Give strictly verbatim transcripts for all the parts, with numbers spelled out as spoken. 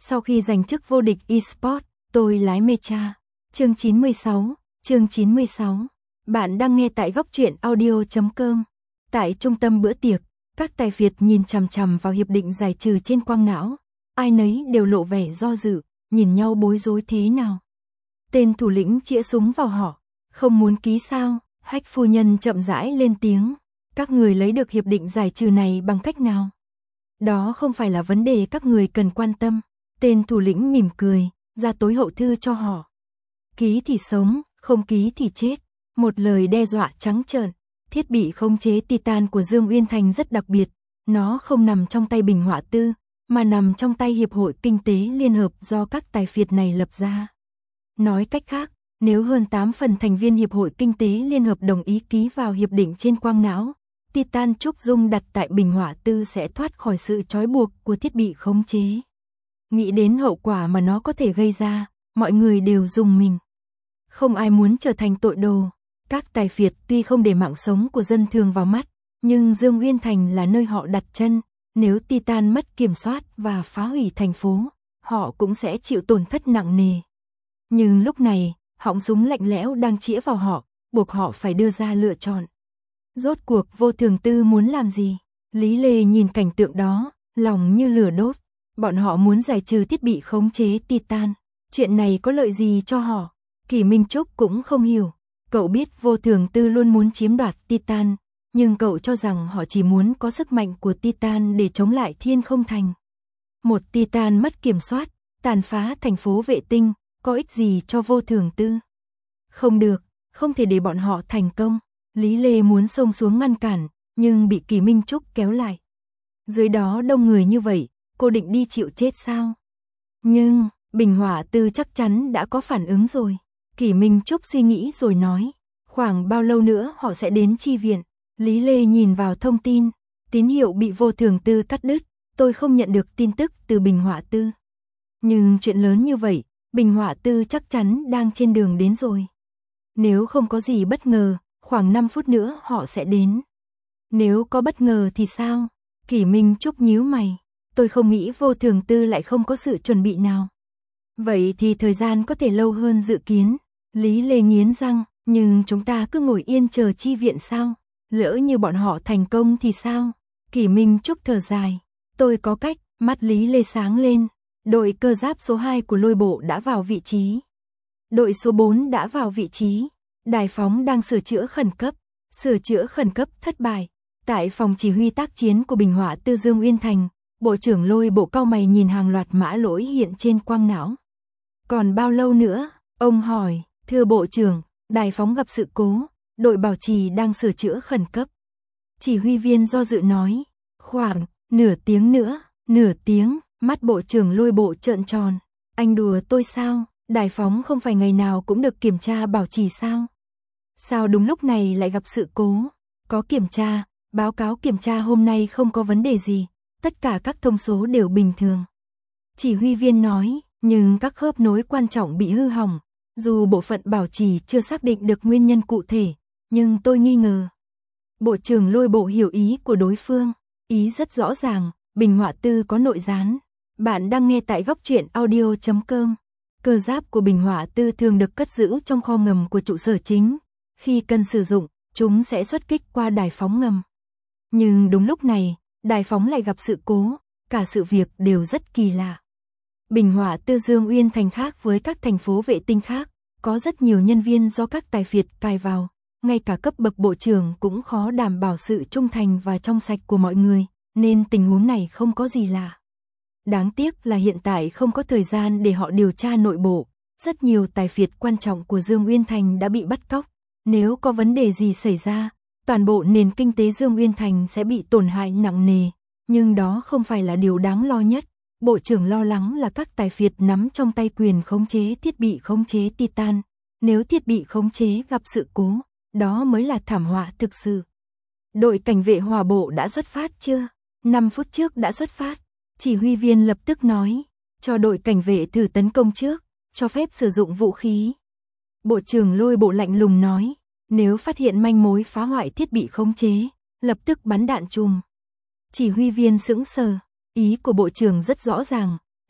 Sau khi giành chức vô địch eSports, tôi lái Mecha. Chương chín mươi sáu, chương chín mươi sáu. Bạn đang nghe tại góc truyện audio chấm com. Tại trung tâm bữa tiệc, các tài phiệt nhìn chằm chằm vào hiệp định giải trừ trên quang não. Ai nấy đều lộ vẻ do dự, nhìn nhau bối rối thế nào. Tên thủ lĩnh chĩa súng vào họ. Không muốn ký sao? Hách phu nhân chậm rãi lên tiếng. Các người lấy được hiệp định giải trừ này bằng cách nào? Đó không phải là vấn đề các người cần quan tâm. Tên thủ lĩnh mỉm cười, ra tối hậu thư cho họ. Ký thì sống, không ký thì chết. Một lời đe dọa trắng trợn. Thiết bị khống chế Titan của Dương Uyên Thành rất đặc biệt. Nó không nằm trong tay Bình Họa Tư, mà nằm trong tay Hiệp hội Kinh tế Liên hợp do các tài phiệt này lập ra. Nói cách khác, nếu hơn tám phần thành viên Hiệp hội Kinh tế Liên hợp đồng ý ký vào hiệp định trên quang não, Titan Trúc Dung đặt tại Bình Họa Tư sẽ thoát khỏi sự trói buộc của thiết bị khống chế. Nghĩ đến hậu quả mà nó có thể gây ra, mọi người đều rùng mình. Không ai muốn trở thành tội đồ. Các tài phiệt tuy không để mạng sống của dân thường vào mắt, nhưng Dương Uyên Thành là nơi họ đặt chân. Nếu Titan mất kiểm soát và phá hủy thành phố, họ cũng sẽ chịu tổn thất nặng nề. Nhưng lúc này, họng súng lạnh lẽo đang chĩa vào họ, buộc họ phải đưa ra lựa chọn. Rốt cuộc Vô Thường Tư muốn làm gì? Lý Lê nhìn cảnh tượng đó, lòng như lửa đốt. Bọn họ muốn giải trừ thiết bị khống chế Titan. Chuyện này có lợi gì cho họ? Kỷ Minh Trúc cũng không hiểu. Cậu biết Vô Thường Tư luôn muốn chiếm đoạt Titan, nhưng cậu cho rằng họ chỉ muốn có sức mạnh của Titan để chống lại Thiên Không Thành. Một Titan mất kiểm soát, tàn phá thành phố vệ tinh, có ích gì cho Vô Thường Tư? Không được, không thể để bọn họ thành công. Lý Lê muốn xông xuống ngăn cản, nhưng bị Kỷ Minh Trúc kéo lại. Dưới đó đông người như vậy, cô định đi chịu chết sao? Nhưng, Bình Họa Tư chắc chắn đã có phản ứng rồi. Kỷ Minh Trúc suy nghĩ rồi nói, khoảng bao lâu nữa họ sẽ đến chi viện? Lý Lê nhìn vào thông tin, tín hiệu bị Vô Thường Tư cắt đứt, tôi không nhận được tin tức từ Bình Họa Tư. Nhưng chuyện lớn như vậy, Bình Họa Tư chắc chắn đang trên đường đến rồi. Nếu không có gì bất ngờ, khoảng năm phút nữa họ sẽ đến. Nếu có bất ngờ thì sao? Kỷ Minh Trúc nhíu mày, tôi không nghĩ Vô Thường Tư lại không có sự chuẩn bị nào. Vậy thì thời gian có thể lâu hơn dự kiến. Lý Lê nghiến răng, nhưng chúng ta cứ ngồi yên chờ chi viện sao? Lỡ như bọn họ thành công thì sao? Kỷ Minh Trúc thở dài, tôi có cách. Mắt Lý Lê sáng lên. Đội cơ giáp số hai của Lôi Bộ đã vào vị trí. Đội số bốn đã vào vị trí. Đài phóng đang sửa chữa khẩn cấp. Sửa chữa khẩn cấp thất bại. Tại phòng chỉ huy tác chiến của Bình Họa Tư Dương Uyên Thành, Bộ trưởng Lôi Bộ cau mày nhìn hàng loạt mã lỗi hiện trên quang não. Còn bao lâu nữa? Ông hỏi, thưa Bộ trưởng, đài phóng gặp sự cố, đội bảo trì đang sửa chữa khẩn cấp. Chỉ huy viên do dự nói, khoảng nửa tiếng nữa, nửa tiếng. Mắt Bộ trưởng Lôi Bộ trợn tròn. Anh đùa tôi sao? Đài phóng không phải ngày nào cũng được kiểm tra bảo trì sao? Sao đúng lúc này lại gặp sự cố? Có kiểm tra, báo cáo kiểm tra hôm nay không có vấn đề gì. Tất cả các thông số đều bình thường. Chỉ huy viên nói, nhưng các khớp nối quan trọng bị hư hỏng. Dù bộ phận bảo trì chưa xác định được nguyên nhân cụ thể, nhưng tôi nghi ngờ. Bộ trưởng Lôi Bộ hiểu ý của đối phương. Ý rất rõ ràng, Bình Họa Tư có nội gián. Bạn đang nghe tại góc truyện audio chấm com. Cơ giáp của Bình Họa Tư thường được cất giữ trong kho ngầm của trụ sở chính. Khi cần sử dụng, chúng sẽ xuất kích qua đài phóng ngầm. Nhưng đúng lúc này, đài phóng lại gặp sự cố, cả sự việc đều rất kỳ lạ. Bình Họa Tư Dương Uyên Thành khác với các thành phố vệ tinh khác, có rất nhiều nhân viên do các tài phiệt cài vào, ngay cả cấp bậc bộ trưởng cũng khó đảm bảo sự trung thành và trong sạch của mọi người, nên tình huống này không có gì lạ. Đáng tiếc là hiện tại không có thời gian để họ điều tra nội bộ, rất nhiều tài phiệt quan trọng của Dương Uyên Thành đã bị bắt cóc. Nếu có vấn đề gì xảy ra, toàn bộ nền kinh tế Dương Uyên Thành sẽ bị tổn hại nặng nề, nhưng đó không phải là điều đáng lo nhất. Bộ trưởng lo lắng là các tài phiệt nắm trong tay quyền khống chế thiết bị khống chế Titan. Nếu thiết bị khống chế gặp sự cố, đó mới là thảm họa thực sự. Đội cảnh vệ hỏa bộ đã xuất phát chưa? năm phút trước đã xuất phát. Chỉ huy viên lập tức nói, cho đội cảnh vệ thử tấn công trước, cho phép sử dụng vũ khí. Bộ trưởng Lôi Bộ lạnh lùng nói, nếu phát hiện manh mối phá hoại thiết bị khống chế, lập tức bắn đạn chùm. Chỉ huy viên sững sờ, ý của bộ trưởng rất rõ ràng,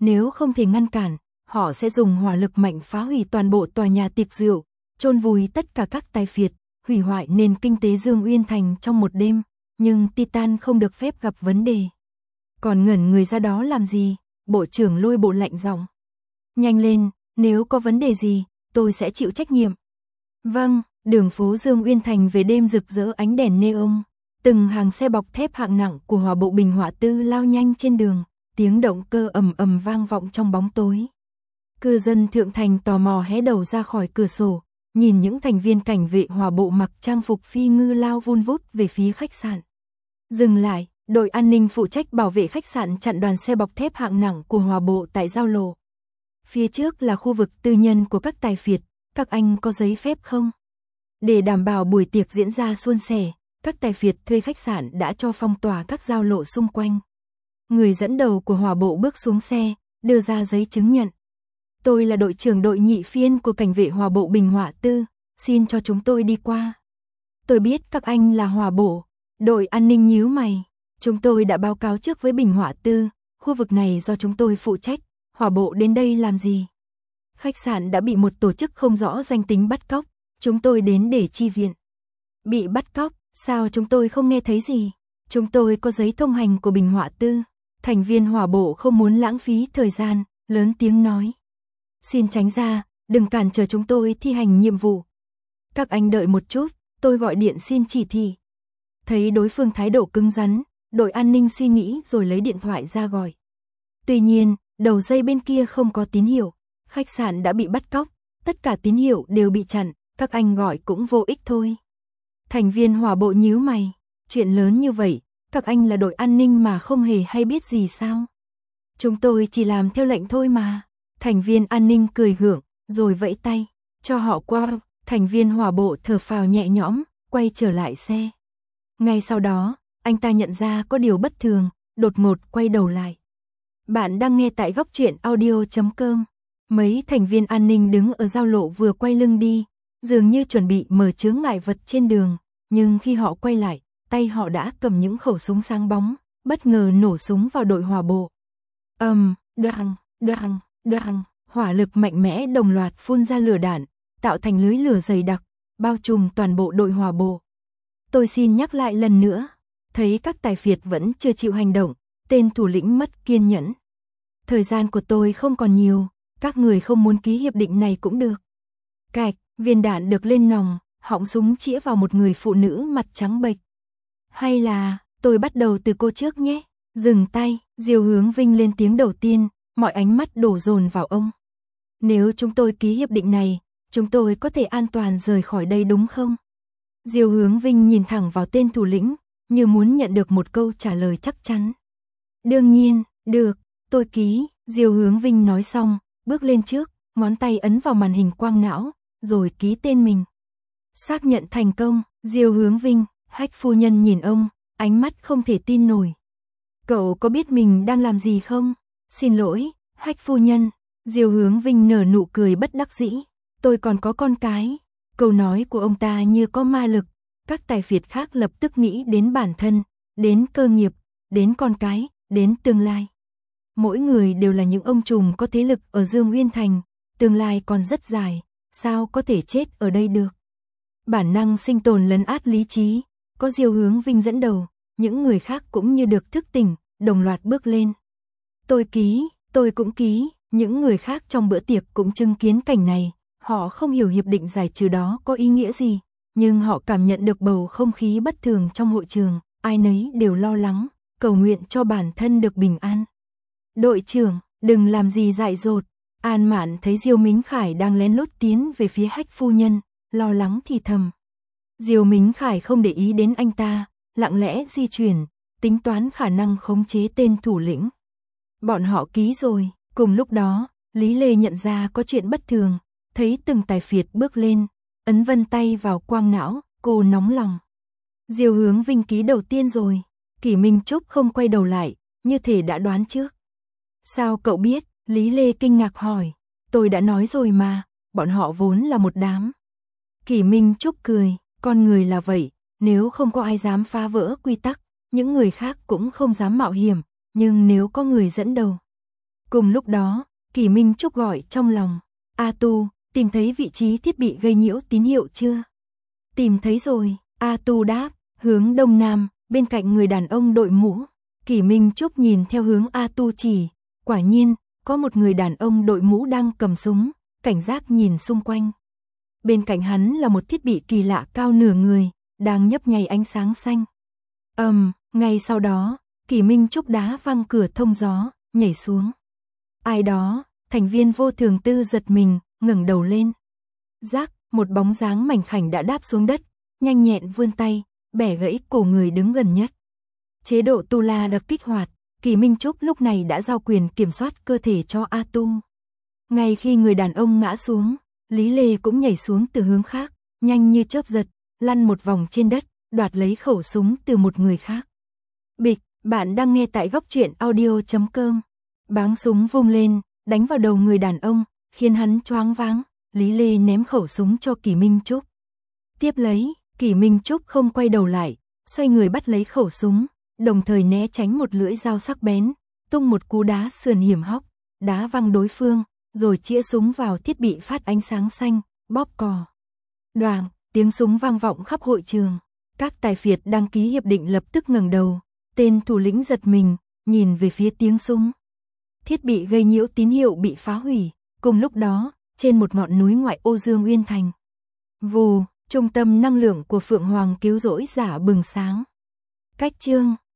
nếu không thể ngăn cản, họ sẽ dùng hỏa lực mạnh phá hủy toàn bộ tòa nhà tiệc rượu, chôn vùi tất cả các tài phiệt, hủy hoại nền kinh tế Dương Uyên Thành trong một đêm, nhưng Titan không được phép gặp vấn đề. Còn ngẩn người ra đó làm gì? Bộ trưởng Lôi Bộ lạnh giọng. Nhanh lên, nếu có vấn đề gì, tôi sẽ chịu trách nhiệm. Vâng, đường phố Dương Uyên Thành về đêm rực rỡ ánh đèn neon, từng hàng xe bọc thép hạng nặng của Hỏa Bộ Bình Hỏa Tư lao nhanh trên đường, tiếng động cơ ầm ầm vang vọng trong bóng tối. Cư dân thượng thành tò mò hé đầu ra khỏi cửa sổ, nhìn những thành viên cảnh vệ Hỏa Bộ mặc trang phục phi ngư lao vun vút về phía khách sạn. Dừng lại, đội an ninh phụ trách bảo vệ khách sạn chặn đoàn xe bọc thép hạng nặng của Hỏa Bộ tại giao lộ. Phía trước là khu vực tư nhân của các tài phiệt, các anh có giấy phép không? Để đảm bảo buổi tiệc diễn ra suôn sẻ, các tài phiệt thuê khách sạn đã cho phong tỏa các giao lộ xung quanh. Người dẫn đầu của Hỏa Bộ bước xuống xe, đưa ra giấy chứng nhận. Tôi là đội trưởng đội nhị phiên của cảnh vệ Hỏa Bộ Bình Hỏa Tư, xin cho chúng tôi đi qua. Tôi biết các anh là Hỏa Bộ. Đội an ninh nhíu mày. Chúng tôi đã báo cáo trước với Bình Hỏa Tư, khu vực này do chúng tôi phụ trách, Hỏa Bộ đến đây làm gì? Khách sạn đã bị một tổ chức không rõ danh tính bắt cóc, chúng tôi đến để chi viện. Bị bắt cóc, sao chúng tôi không nghe thấy gì? Chúng tôi có giấy thông hành của Bình Hỏa Tư. Thành viên Hỏa Bộ không muốn lãng phí thời gian, lớn tiếng nói. Xin tránh ra, đừng cản trở chúng tôi thi hành nhiệm vụ. Các anh đợi một chút, tôi gọi điện xin chỉ thị. Thấy đối phương thái độ cứng rắn, đội an ninh suy nghĩ rồi lấy điện thoại ra gọi. Tuy nhiên, đầu dây bên kia không có tín hiệu, khách sạn đã bị bắt cóc, tất cả tín hiệu đều bị chặn, các anh gọi cũng vô ích thôi. Thành viên Hỏa Bộ nhíu mày, chuyện lớn như vậy, các anh là đội an ninh mà không hề hay biết gì sao? Chúng tôi chỉ làm theo lệnh thôi mà. Thành viên an ninh cười gượng, rồi vẫy tay, cho họ qua. Thành viên Hỏa Bộ thở phào nhẹ nhõm, quay trở lại xe. Ngay sau đó, anh ta nhận ra có điều bất thường, đột ngột quay đầu lại. Bạn đang nghe tại góc truyện audio chấm com. Mấy thành viên an ninh đứng ở giao lộ vừa quay lưng đi, dường như chuẩn bị mở chướng ngại vật trên đường, nhưng khi họ quay lại, tay họ đã cầm những khẩu súng sáng bóng, bất ngờ nổ súng vào đội Hỏa Bộ. Ầm, um, đoàng, đoàng, đoàng, hỏa lực mạnh mẽ đồng loạt phun ra lửa đạn, tạo thành lưới lửa dày đặc, bao trùm toàn bộ đội Hỏa Bộ. Tôi xin nhắc lại lần nữa, thấy các tài phiệt vẫn chưa chịu hành động, tên thủ lĩnh mất kiên nhẫn. Thời gian của tôi không còn nhiều, các người không muốn ký hiệp định này cũng được. Cạch, viên đạn được lên nòng, họng súng chĩa vào một người phụ nữ mặt trắng bệch. Hay là, tôi bắt đầu từ cô trước nhé. Dừng tay, Diêu Hướng Vinh lên tiếng đầu tiên, mọi ánh mắt đổ dồn vào ông. Nếu chúng tôi ký hiệp định này, chúng tôi có thể an toàn rời khỏi đây đúng không? Diêu Hướng Vinh nhìn thẳng vào tên thủ lĩnh, như muốn nhận được một câu trả lời chắc chắn. Đương nhiên, được, tôi ký, Diêu Hướng Vinh nói xong, bước lên trước, ngón tay ấn vào màn hình quang não, rồi ký tên mình. Xác nhận thành công, Diêu Hướng Vinh, Hách phu nhân nhìn ông, ánh mắt không thể tin nổi. Cậu có biết mình đang làm gì không? Xin lỗi, Hách phu nhân, Diêu Hướng Vinh nở nụ cười bất đắc dĩ. Tôi còn có con cái. Câu nói của ông ta như có ma lực, các tài phiệt khác lập tức nghĩ đến bản thân, đến cơ nghiệp, đến con cái, đến tương lai. Mỗi người đều là những ông trùm có thế lực ở Dương Uyên Thành, tương lai còn rất dài, sao có thể chết ở đây được. Bản năng sinh tồn lấn át lý trí, có Diêu Hướng Vinh dẫn đầu, những người khác cũng như được thức tỉnh, đồng loạt bước lên. Tôi ký, tôi cũng ký, những người khác trong bữa tiệc cũng chứng kiến cảnh này, họ không hiểu hiệp định giải trừ đó có ý nghĩa gì, nhưng họ cảm nhận được bầu không khí bất thường trong hội trường, ai nấy đều lo lắng, cầu nguyện cho bản thân được bình an. Đội trưởng, đừng làm gì dại dột. An Mạn thấy Diêu Mính Khải đang lén lút tiến về phía Hách phu nhân, lo lắng thì thầm. Diêu Mính Khải không để ý đến anh ta, lặng lẽ di chuyển, tính toán khả năng khống chế tên thủ lĩnh. Bọn họ ký rồi, cùng lúc đó, Lý Lê nhận ra có chuyện bất thường, thấy từng tài phiệt bước lên, ấn vân tay vào quang não, cô nóng lòng. Diêu Hướng Vinh ký đầu tiên rồi, Kỷ Minh Trúc không quay đầu lại, như thể đã đoán trước. Sao cậu biết? Lý Lê kinh ngạc hỏi. Tôi đã nói rồi mà, bọn họ vốn là một đám. Kỷ Minh Trúc cười, con người là vậy, nếu không có ai dám phá vỡ quy tắc, những người khác cũng không dám mạo hiểm, nhưng nếu có người dẫn đầu. Cùng lúc đó, Kỷ Minh Trúc gọi trong lòng. A Tu, tìm thấy vị trí thiết bị gây nhiễu tín hiệu chưa? Tìm thấy rồi, A Tu đáp, hướng đông nam, bên cạnh người đàn ông đội mũ. Kỷ Minh Trúc nhìn theo hướng A Tu chỉ, quả nhiên, có một người đàn ông đội mũ đang cầm súng, cảnh giác nhìn xung quanh. Bên cạnh hắn là một thiết bị kỳ lạ cao nửa người, đang nhấp nháy ánh sáng xanh. Ầm, um, ngay sau đó, Kỷ Minh Trúc đá văng cửa thông gió, nhảy xuống. Ai đó, thành viên vô thường tư giật mình, ngẩng đầu lên. Rắc, một bóng dáng mảnh khảnh đã đáp xuống đất, nhanh nhẹn vươn tay, bẻ gãy cổ người đứng gần nhất. Chế độ Tu La được kích hoạt, Kỷ Minh Trúc lúc này đã giao quyền kiểm soát cơ thể cho A Tu. Ngay khi người đàn ông ngã xuống, Lý Lê cũng nhảy xuống từ hướng khác, nhanh như chớp giật, lăn một vòng trên đất, đoạt lấy khẩu súng từ một người khác. Bịch, bạn đang nghe tại góc truyện audio chấm com. Báng súng vung lên, đánh vào đầu người đàn ông, khiến hắn choáng váng. Lý Lê ném khẩu súng cho Kỷ Minh Trúc. Tiếp lấy, Kỷ Minh Trúc không quay đầu lại, xoay người bắt lấy khẩu súng, đồng thời né tránh một lưỡi dao sắc bén, tung một cú đá sườn hiểm hóc, đá văng đối phương, rồi chĩa súng vào thiết bị phát ánh sáng xanh, bóp cò. Đoàng, tiếng súng vang vọng khắp hội trường. Các tài phiệt đăng ký hiệp định lập tức ngẩng đầu, tên thủ lĩnh giật mình, nhìn về phía tiếng súng. Thiết bị gây nhiễu tín hiệu bị phá hủy, cùng lúc đó, trên một ngọn núi ngoại ô Dương Uyên Thành. Vù, trung tâm năng lượng của Phượng Hoàng cứu rỗi giả bừng sáng. Cách chương